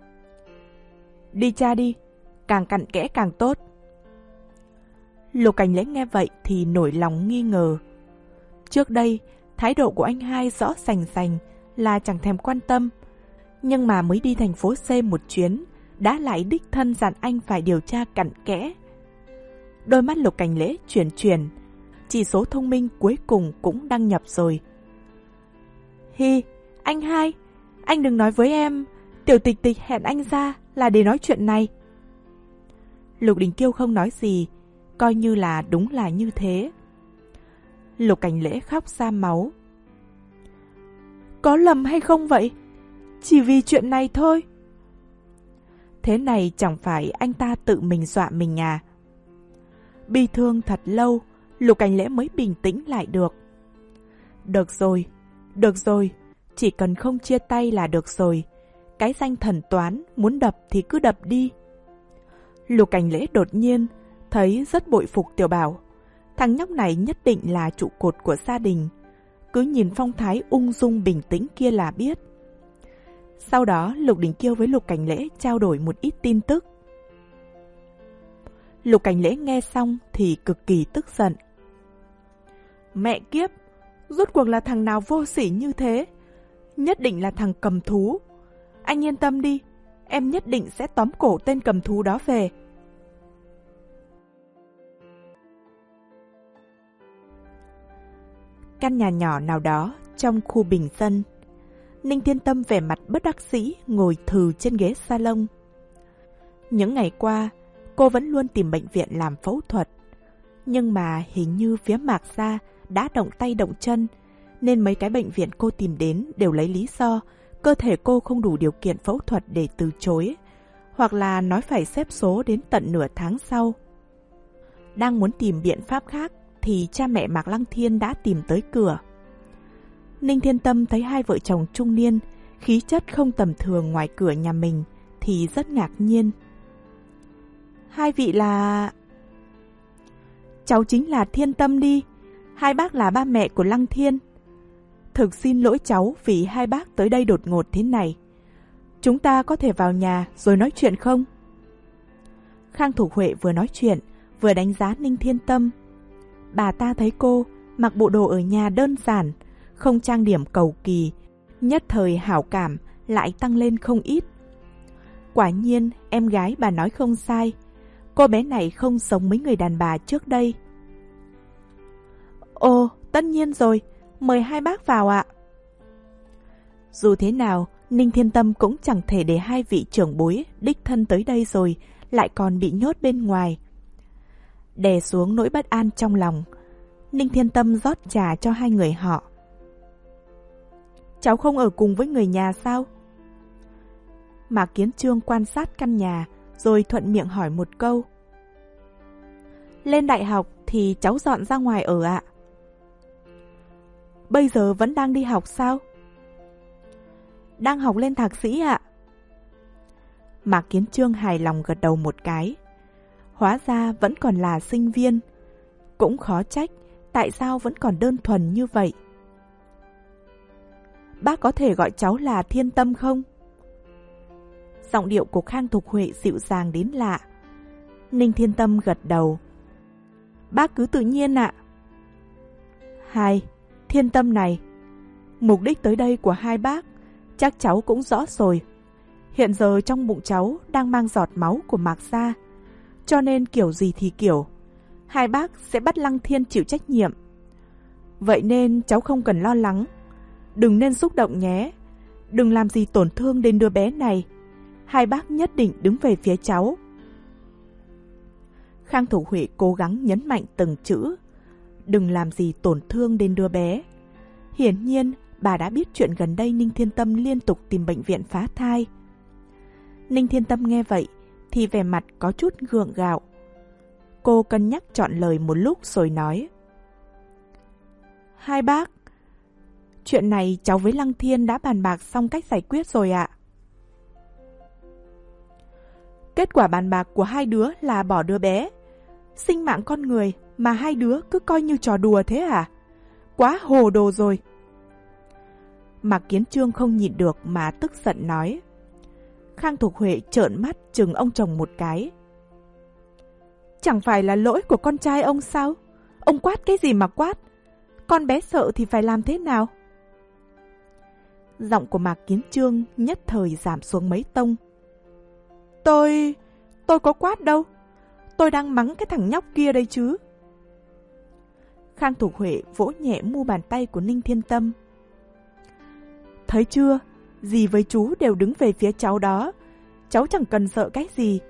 Đi tra đi, càng cặn kẽ càng tốt. Lục Cảnh Lễ nghe vậy thì nổi lòng nghi ngờ. Trước đây, thái độ của anh hai rõ rành rành là chẳng thèm quan tâm. Nhưng mà mới đi thành phố C một chuyến, đã lại đích thân dặn anh phải điều tra cặn kẽ. Đôi mắt Lục Cảnh Lễ chuyển chuyển, chỉ số thông minh cuối cùng cũng đăng nhập rồi. Hi, anh hai, anh đừng nói với em, Tiểu Tịch Tịch hẹn anh ra là để nói chuyện này. Lục Đình Kiêu không nói gì, coi như là đúng là như thế. Lục Cảnh Lễ khóc ra máu. Có lầm hay không vậy? Chỉ vì chuyện này thôi. Thế này chẳng phải anh ta tự mình dọa mình à? Bi thương thật lâu, Lục Cảnh Lễ mới bình tĩnh lại được. Được rồi, được rồi, chỉ cần không chia tay là được rồi. Cái danh thần toán muốn đập thì cứ đập đi. Lục Cảnh Lễ đột nhiên thấy rất bội phục Tiểu Bảo. Thằng nhóc này nhất định là trụ cột của gia đình. Cứ nhìn phong thái ung dung bình tĩnh kia là biết. Sau đó Lục Đình Kiêu với Lục Cảnh Lễ trao đổi một ít tin tức. Lục Cảnh Lễ nghe xong thì cực kỳ tức giận. Mẹ kiếp, rốt cuộc là thằng nào vô sỉ như thế? Nhất định là thằng cầm thú. Anh yên tâm đi, em nhất định sẽ tóm cổ tên cầm thú đó về. Căn nhà nhỏ nào đó trong khu bình dân. Ninh Thiên Tâm vẻ mặt bất đắc dĩ ngồi thừ trên ghế salon. Những ngày qua, cô vẫn luôn tìm bệnh viện làm phẫu thuật. Nhưng mà hình như phía Mạc Gia đã động tay động chân, nên mấy cái bệnh viện cô tìm đến đều lấy lý do cơ thể cô không đủ điều kiện phẫu thuật để từ chối, hoặc là nói phải xếp số đến tận nửa tháng sau. Đang muốn tìm biện pháp khác thì cha mẹ Mạc Lăng Thiên đã tìm tới cửa. Ninh Thiên Tâm thấy hai vợ chồng trung niên, khí chất không tầm thường ngoài cửa nhà mình thì rất ngạc nhiên. Hai vị là... Cháu chính là Thiên Tâm đi, hai bác là ba mẹ của Lăng Thiên. Thực xin lỗi cháu vì hai bác tới đây đột ngột thế này. Chúng ta có thể vào nhà rồi nói chuyện không? Khang Thục Huệ vừa nói chuyện, vừa đánh giá Ninh Thiên Tâm. Bà ta thấy cô mặc bộ đồ ở nhà đơn giản, không trang điểm cầu kỳ, nhất thời hảo cảm lại tăng lên không ít. Quả nhiên em gái bà nói không sai, cô bé này không giống mấy người đàn bà trước đây. Ồ, tất nhiên rồi, mời hai bác vào ạ. Dù thế nào, Ninh Thiên Tâm cũng chẳng thể để hai vị trưởng bối đích thân tới đây rồi lại còn bị nhốt bên ngoài. Đè xuống nỗi bất an trong lòng, Ninh Thiên Tâm rót trà cho hai người họ. Cháu không ở cùng với người nhà sao? Mạc Kiến Trương quan sát căn nhà rồi thuận miệng hỏi một câu. Lên đại học thì cháu dọn ra ngoài ở ạ. Bây giờ vẫn đang đi học sao? Đang học lên thạc sĩ ạ. Mạc Kiến Trương hài lòng gật đầu một cái. Hóa ra vẫn còn là sinh viên. Cũng khó trách tại sao vẫn còn đơn thuần như vậy. Bác có thể gọi cháu là Thiên Tâm không? Giọng điệu của Khang Thục Huệ dịu dàng đến lạ. Ninh Thiên Tâm gật đầu. Bác cứ tự nhiên ạ. Hai, Thiên Tâm này, mục đích tới đây của hai bác chắc cháu cũng rõ rồi. Hiện giờ trong bụng cháu đang mang giọt máu của Mạc Gia, cho nên kiểu gì thì kiểu, hai bác sẽ bắt Lăng Thiên chịu trách nhiệm. Vậy nên cháu không cần lo lắng. Đừng nên xúc động nhé. Đừng làm gì tổn thương đến đứa bé này. Hai bác nhất định đứng về phía cháu. Khang Thủ Huệ cố gắng nhấn mạnh từng chữ. Đừng làm gì tổn thương đến đứa bé. Hiển nhiên, bà đã biết chuyện gần đây Ninh Thiên Tâm liên tục tìm bệnh viện phá thai. Ninh Thiên Tâm nghe vậy thì vẻ mặt có chút gượng gạo. Cô cân nhắc chọn lời một lúc rồi nói: Hai bác, chuyện này cháu với Lăng Thiên đã bàn bạc xong cách giải quyết rồi ạ. Kết quả bàn bạc của hai đứa là bỏ đứa bé. Sinh mạng con người mà hai đứa cứ coi như trò đùa thế à? Quá hồ đồ rồi. Mạc Kiến Chương không nhịn được mà tức giận nói. Khang Thục Huệ trợn mắt chừng ông chồng một cái. Chẳng phải là lỗi của con trai ông sao? Ông quát cái gì mà quát? Con bé sợ thì phải làm thế nào? Giọng của Mạc Kiến Chương nhất thời giảm xuống mấy tông. Tôi... tôi có quát đâu. Tôi đang mắng cái thằng nhóc kia đây chứ. Khang Thục Huệ vỗ nhẹ mu bàn tay của Ninh Thiên Tâm. Thấy chưa? Dì với chú đều đứng về phía cháu đó. Cháu chẳng cần sợ cái gì.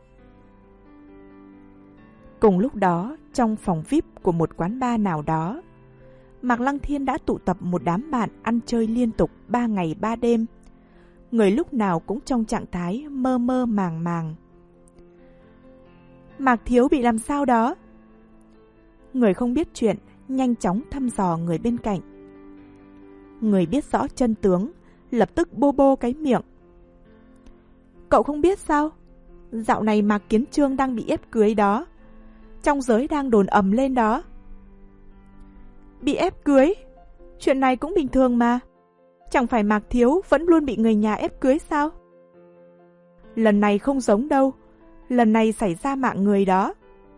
Cùng lúc đó, trong phòng vi ai pi của một quán bar nào đó, Mạc Lăng Thiên đã tụ tập một đám bạn ăn chơi liên tục ba ngày ba đêm. Người lúc nào cũng trong trạng thái mơ mơ màng màng. Mạc Thiếu bị làm sao đó? Người không biết chuyện nhanh chóng thăm dò người bên cạnh. Người biết rõ chân tướng lập tức bô bô cái miệng. Cậu không biết sao? Dạo này Mạc Kiến Chương đang bị ép cưới đó. Trong giới đang đồn ầm lên đó. Bị ép cưới? Chuyện này cũng bình thường mà. Chẳng phải Mạc Thiếu vẫn luôn bị người nhà ép cưới sao? Lần này không giống đâu. Lần này xảy ra mạng người đó.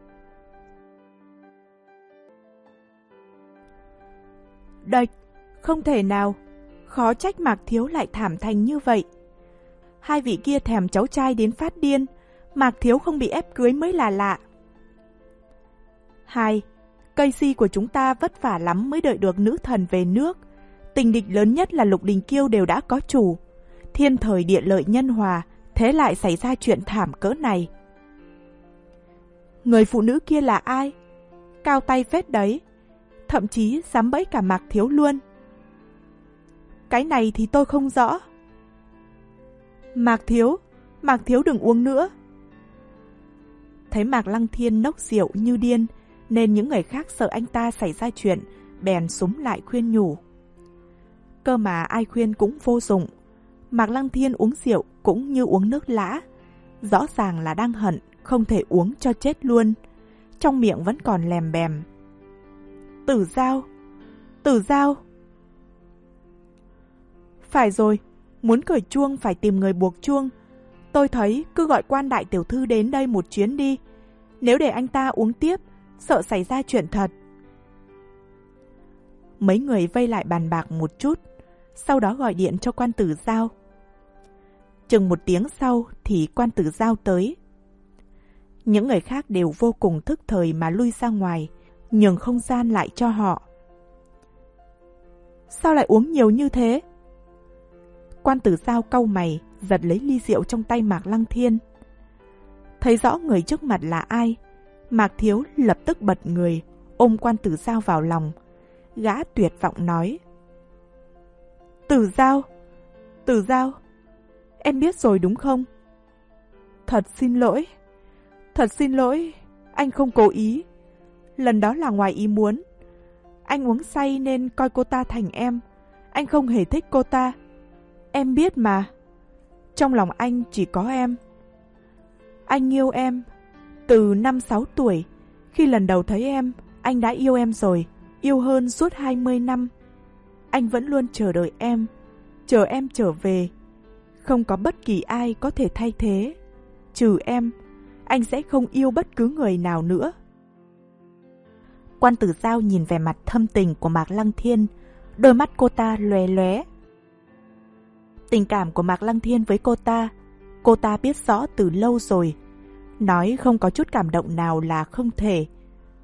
Đệch, không thể nào. Khó trách Mạc Thiếu lại thảm thành như vậy. Hai vị kia thèm cháu trai đến phát điên. Mạc Thiếu không bị ép cưới mới là lạ. Hai, cây si của chúng ta vất vả lắm mới đợi được nữ thần về nước. Tình địch lớn nhất là Lục Đình Kiêu đều đã có chủ. Thiên thời địa lợi nhân hòa, thế lại xảy ra chuyện thảm cỡ này. Người phụ nữ kia là ai? Cao tay phết đấy. Thậm chí dám bẫy cả Mạc Thiếu luôn. Cái này thì tôi không rõ. Mạc Thiếu, Mạc Thiếu đừng uống nữa. Thấy Mạc Lăng Thiên nốc rượu như điên, nên những người khác sợ anh ta xảy ra chuyện, bèn xúm lại khuyên nhủ. Cơ mà ai khuyên cũng vô dụng. Mạc Lăng Thiên uống rượu cũng như uống nước lã. Rõ ràng là đang hận, không thể uống cho chết luôn. Trong miệng vẫn còn lèm bèm. Tử Giao, Tử Giao. Phải rồi, muốn cởi chuông phải tìm người buộc chuông. Tôi thấy cứ gọi Quan đại tiểu thư đến đây một chuyến đi. Nếu để anh ta uống tiếp, sợ xảy ra chuyện thật. Mấy người vây lại bàn bạc một chút, sau đó gọi điện cho Quan Tử Giao. Chừng một tiếng sau thì Quan Tử Giao tới. Những người khác đều vô cùng thức thời mà lui ra ngoài, nhường không gian lại cho họ. Sao lại uống nhiều như thế? Quan Tử Giao cau mày, giật lấy ly rượu trong tay Mạc Lăng Thiên. Thấy rõ người trước mặt là ai, Mạc Thiếu lập tức bật người, ôm Quan Tử Giao vào lòng. Gã tuyệt vọng nói. Tử Giao, Tử Giao, em biết rồi đúng không? Thật xin lỗi, thật xin lỗi, anh không cố ý. Lần đó là ngoài ý muốn. Anh uống say nên coi cô ta thành em. Anh không hề thích cô ta. Em biết mà. Trong lòng anh chỉ có em. Anh yêu em. Từ năm sáu tuổi, khi lần đầu thấy em, anh đã yêu em rồi. Yêu hơn suốt hai mươi năm. Anh vẫn luôn chờ đợi em. Chờ em trở về. Không có bất kỳ ai có thể thay thế. Trừ em, anh sẽ không yêu bất cứ người nào nữa. Quan Tử Giao nhìn vẻ mặt thâm tình của Mạc Lăng Thiên, đôi mắt cô ta lóe lóe. Tình cảm của Mạc Lăng Thiên với cô ta, cô ta biết rõ từ lâu rồi. Nói không có chút cảm động nào là không thể.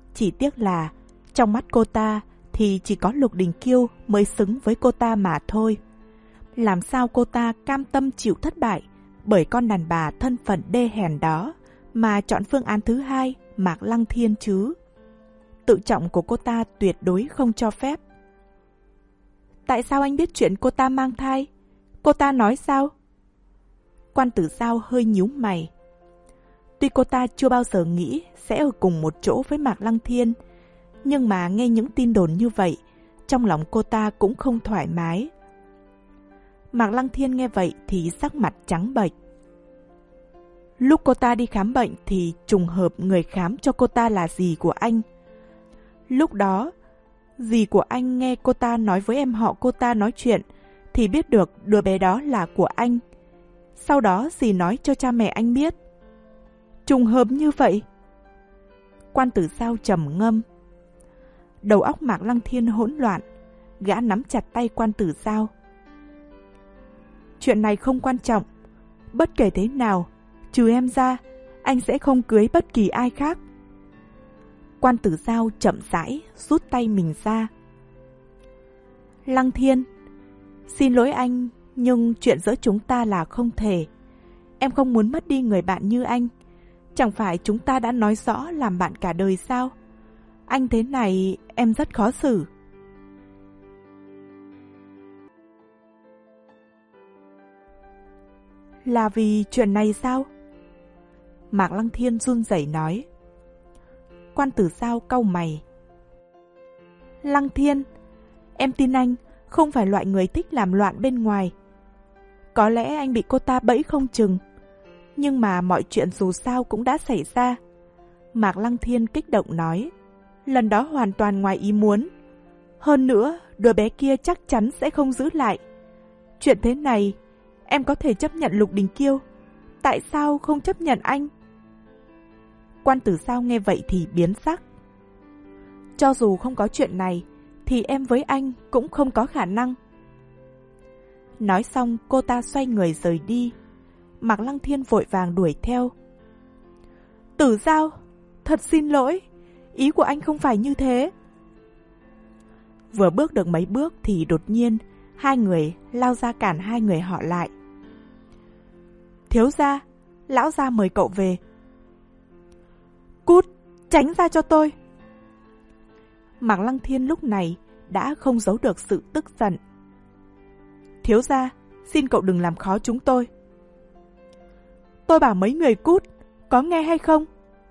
Chỉ tiếc là trong mắt cô ta thì chỉ có Lục Đình Kiêu mới xứng với cô ta mà thôi. Làm sao cô ta cam tâm chịu thất bại bởi con đàn bà thân phận đê hèn đó mà chọn phương án thứ hai, Mạc Lăng Thiên chứ? Tự trọng của cô ta tuyệt đối không cho phép. Tại sao anh biết chuyện cô ta mang thai? Cô ta nói sao? Quan Tử Giao hơi nhíu mày. Tuy cô ta chưa bao giờ nghĩ sẽ ở cùng một chỗ với Mạc Lăng Thiên, nhưng mà nghe những tin đồn như vậy, trong lòng cô ta cũng không thoải mái. Mạc Lăng Thiên nghe vậy thì sắc mặt trắng bệch. Lúc cô ta đi khám bệnh thì trùng hợp người khám cho cô ta là dì của anh. Lúc đó, dì của anh nghe cô ta nói với em họ cô ta nói chuyện thì biết được đứa bé đó là của anh. Sau đó dì nói cho cha mẹ anh biết. Trùng hợp như vậy. Quan Tử Giao trầm ngâm. Đầu óc Mạc Lăng Thiên hỗn loạn, gã nắm chặt tay Quan Tử Giao. Chuyện này không quan trọng. Bất kể thế nào, trừ em ra, anh sẽ không cưới bất kỳ ai khác. Quan Tử Giao chậm rãi rút tay mình ra. Lăng Thiên, xin lỗi anh, nhưng chuyện giữa chúng ta là không thể. Em không muốn mất đi người bạn như anh. Chẳng phải chúng ta đã nói rõ làm bạn cả đời sao? Anh thế này em rất khó xử. Là vì chuyện này sao? Mạc Lăng Thiên run rẩy nói. Quan Tử Giao cau mày. Lăng Thiên, em tin anh không phải loại người thích làm loạn bên ngoài. Có lẽ anh bị cô ta bẫy không chừng. Nhưng mà mọi chuyện dù sao cũng đã xảy ra. Mạc Lăng Thiên kích động nói. Lần đó hoàn toàn ngoài ý muốn. Hơn nữa, đứa bé kia chắc chắn sẽ không giữ lại. Chuyện thế này, em có thể chấp nhận Lục Đình Kiêu. Tại sao không chấp nhận anh? Quan Tử Giao nghe vậy thì biến sắc. Cho dù không có chuyện này, thì em với anh cũng không có khả năng. Nói xong cô ta xoay người rời đi. Mạc Lăng Thiên vội vàng đuổi theo. Tử Giao, thật xin lỗi, ý của anh không phải như thế. Vừa bước được mấy bước thì đột nhiên hai người lao ra cản hai người họ lại. Thiếu gia, lão gia mời cậu về. Cút, tránh ra cho tôi. Mạc Lăng Thiên lúc này đã không giấu được sự tức giận. Thiếu gia, xin cậu đừng làm khó chúng tôi. Tôi bảo mấy người cút, có nghe hay không?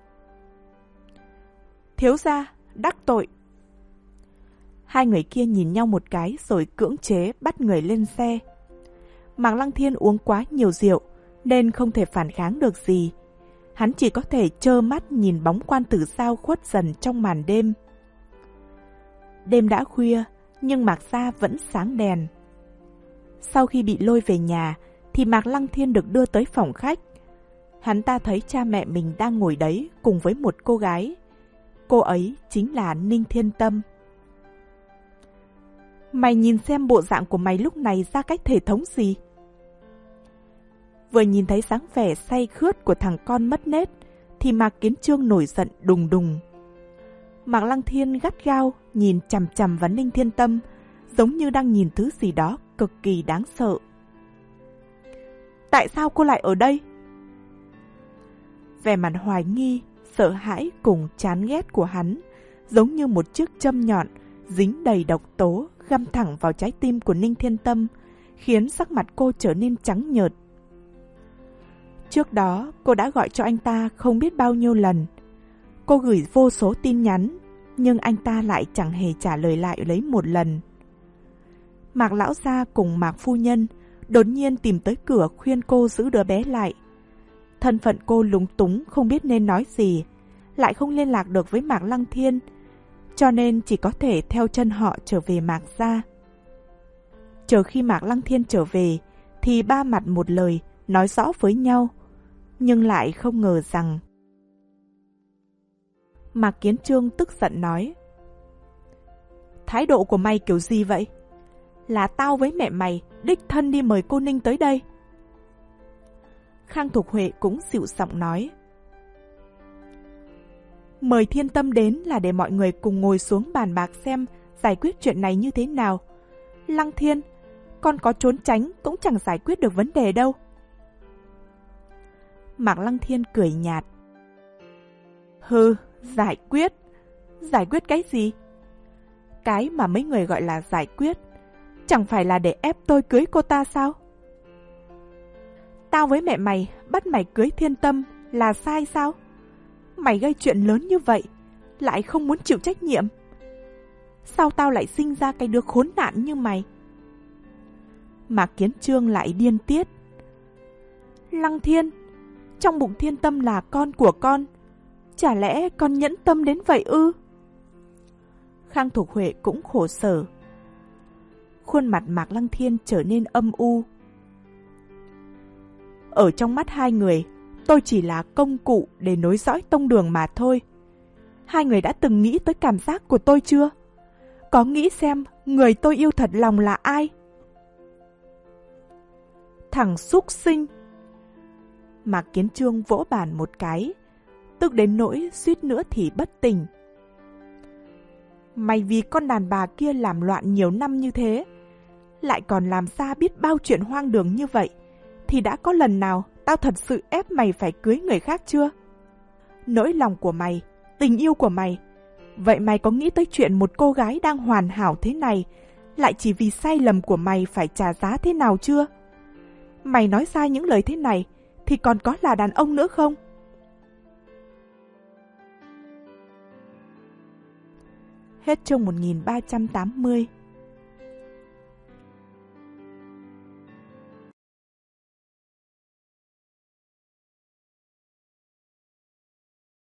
Thiếu gia, đắc tội. Hai người kia nhìn nhau một cái rồi cưỡng chế bắt người lên xe. Mạc Lăng Thiên uống quá nhiều rượu nên không thể phản kháng được gì. Hắn chỉ có thể trơ mắt nhìn bóng Quan Tử Giao khuất dần trong màn đêm. Đêm đã khuya, nhưng Mạc gia vẫn sáng đèn. Sau khi bị lôi về nhà, thì Mạc Lăng Thiên được đưa tới phòng khách. Hắn ta thấy cha mẹ mình đang ngồi đấy cùng với một cô gái. Cô ấy chính là Ninh Thiên Tâm. Mày nhìn xem bộ dạng của mày lúc này ra cách thể thống gì? Vừa nhìn thấy dáng vẻ say khướt của thằng con mất nết, thì Mạc Kiến Trương nổi giận đùng đùng. Mạc Lăng Thiên gắt gao nhìn chằm chằm vào Ninh Thiên Tâm, giống như đang nhìn thứ gì đó cực kỳ đáng sợ. Tại sao cô lại ở đây? Vẻ mặt hoài nghi, sợ hãi cùng chán ghét của hắn, giống như một chiếc châm nhọn dính đầy độc tố găm thẳng vào trái tim của Ninh Thiên Tâm, khiến sắc mặt cô trở nên trắng nhợt. Trước đó, cô đã gọi cho anh ta không biết bao nhiêu lần. Cô gửi vô số tin nhắn, nhưng anh ta lại chẳng hề trả lời lại lấy một lần. Mạc lão gia cùng Mạc phu nhân đột nhiên tìm tới cửa khuyên cô giữ đứa bé lại. Thân phận cô lúng túng không biết nên nói gì, lại không liên lạc được với Mạc Lăng Thiên, cho nên chỉ có thể theo chân họ trở về Mạc gia. Chờ khi Mạc Lăng Thiên trở về, thì ba mặt một lời nói rõ với nhau, nhưng lại không ngờ rằng... Mạc Kiến Trương tức giận nói. Thái độ của mày kiểu gì vậy? Là tao với mẹ mày đích thân đi mời cô Ninh tới đây. Khang Thục Huệ cũng dịu giọng nói. Mời Thiên Tâm đến là để mọi người cùng ngồi xuống bàn bạc xem giải quyết chuyện này như thế nào. Lăng Thiên, con có trốn tránh cũng chẳng giải quyết được vấn đề đâu. Mạc Lăng Thiên cười nhạt. Hừ, giải quyết? Giải quyết cái gì? Cái mà mấy người gọi là giải quyết, chẳng phải là để ép tôi cưới cô ta sao? Tao với mẹ mày bắt mày cưới Thiên Tâm là sai sao? Mày gây chuyện lớn như vậy, lại không muốn chịu trách nhiệm. Sao tao lại sinh ra cái đứa khốn nạn như mày? Mạc Kiến Trương lại điên tiết. Lăng Thiên, trong bụng Thiên Tâm là con của con, chả lẽ con nhẫn tâm đến vậy ư? Khang Thục Huệ cũng khổ sở. Khuôn mặt Mạc Lăng Thiên trở nên âm u. Ở trong mắt hai người, tôi chỉ là công cụ để nối dõi tông đường mà thôi. Hai người đã từng nghĩ tới cảm giác của tôi chưa? Có nghĩ xem người tôi yêu thật lòng là ai? Thằng súc sinh! Mạc Kiến Trương vỗ bàn một cái, tức đến nỗi suýt nữa thì bất tỉnh. Mày vì con đàn bà kia làm loạn nhiều năm như thế, lại còn làm ra biết bao chuyện hoang đường như vậy, thì đã có lần nào tao thật sự ép mày phải cưới người khác chưa? Nỗi lòng của mày, tình yêu của mày, vậy mày có nghĩ tới chuyện một cô gái đang hoàn hảo thế này lại chỉ vì sai lầm của mày phải trả giá thế nào chưa? Mày nói ra những lời thế này thì còn có là đàn ông nữa không? Hết chương một nghìn ba trăm tám mươi.